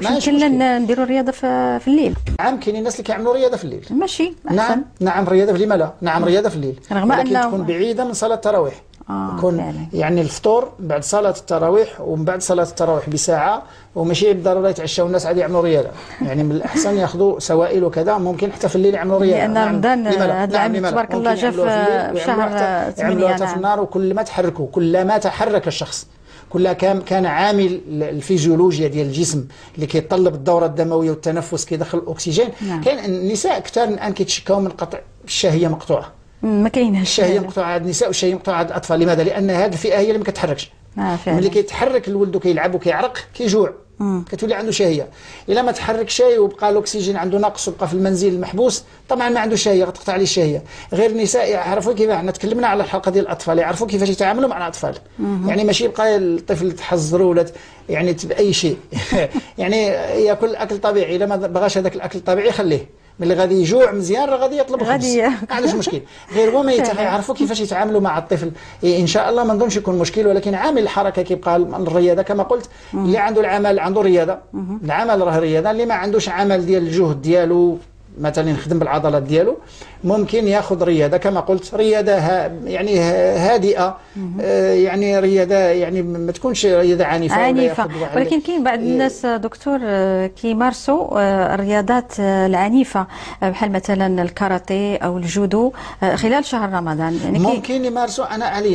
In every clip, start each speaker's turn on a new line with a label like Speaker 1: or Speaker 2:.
Speaker 1: يمكن نديروا الرياضه في الليل.
Speaker 2: نعم، كاينين الناس اللي كيعملوا رياضه في الليل.
Speaker 1: ماشي احسن.
Speaker 2: نعم رياضه لما لا، نعم رياضه في الليل،
Speaker 1: رغم
Speaker 2: ولكن
Speaker 1: انه
Speaker 2: تكون بعيده من صلاه التراويح. يكون يعني الفطور بعد صلاه التراويح، ومن بعد صلاه التراويح بساعه، وماشي بالضروره يتعشاو الناس عاد يعملوا رياضه. يعني من الاحسن ياخذوا سوائل وكذا، ممكن حتى في الليل يعملوا رياضه.
Speaker 1: لان رمضان هذا العام تبارك الله جا في شهر 8.
Speaker 2: يعملوا في النار، وكل ما تحركوا، كل ما تحرك الشخص، كلها كان عامل الفيزيولوجيا ديال الجسم اللي كيطلب الدوره الدمويه والتنفس كيدخل الاكسجين. كاين النساء كثار الان كيتشكاو من قطع الشهيه مقطوعه.
Speaker 1: ما كاينش
Speaker 2: الشهيه مقطوعه عند النساء والشهيه مقطوعه عند الاطفال. لماذا؟ لان هذه الفئه هي اللي ما كتحركش. ملي كيتحرك الولد وكيلعب وكيعرق كيجوع، كتولي عنده شهيه. الا ما تحرك شيء وبقى الاكسجين عنده ناقص وبقى في المنزل محبوس، طبعا ما عنده شهيه، غتقطع عليه الشهيه. غير النساء يعرفوا كيف، حنا تكلمنا على الحلقه ديال الاطفال، يعرفوا كيفاش يتعاملوا مع الاطفال. يعني ماشي يبقى الطفل يتحزروا ولا يعني باي شيء. يعني ياكل اكل طبيعي، الا ما بغاش هذاك الاكل الطبيعي خليه، ملي غادي يجوع مزيان راه غادي يطلب خبز، ما عندوش مشكل. غير هما يعرفوا كيفاش يتعاملوا مع الطفل. ان شاء الله ما نظنش يكون مشكل، ولكن عامل الحركه كيبقى الرياضه كما قلت. اللي عنده العمل عنده رياضه، العمل راه رياضه. اللي ما عندوش عمل ديال الجهد ديالو، مثلا يخدم بالعضلات ديالو، ممكن ياخذ رياضه كما قلت، رياضه يعني هادئه، يعني رياضه يعني ما تكونش رياضه عنيفه.
Speaker 1: ولكن كاين بعض الناس دكتور كيمارسوا الرياضات العنيفه، بحال مثلا الكاراتيه او الجودو خلال شهر رمضان. يعني
Speaker 2: ممكن يمارسوا. انا عليه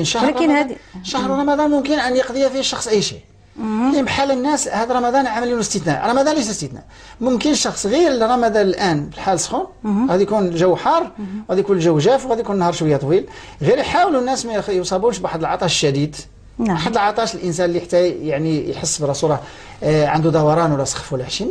Speaker 2: شهر رمضان ممكن ان يقضي فيه الشخص اي شيء. بحال الناس هذا رمضان عاملين استثناء، رمضان ليس استثناء. ممكن شخص غير رمضان الان الحال سخون، غادي يكون الجو حار، غادي يكون الجو جاف، وغادي يكون النهار شويه طويل، غير يحاولوا الناس ما يصابوش بواحد العطش الشديد. واحد العطش الانسان اللي حتى يعني يحس براسو راه عنده دوران ولا سخف ولا شي،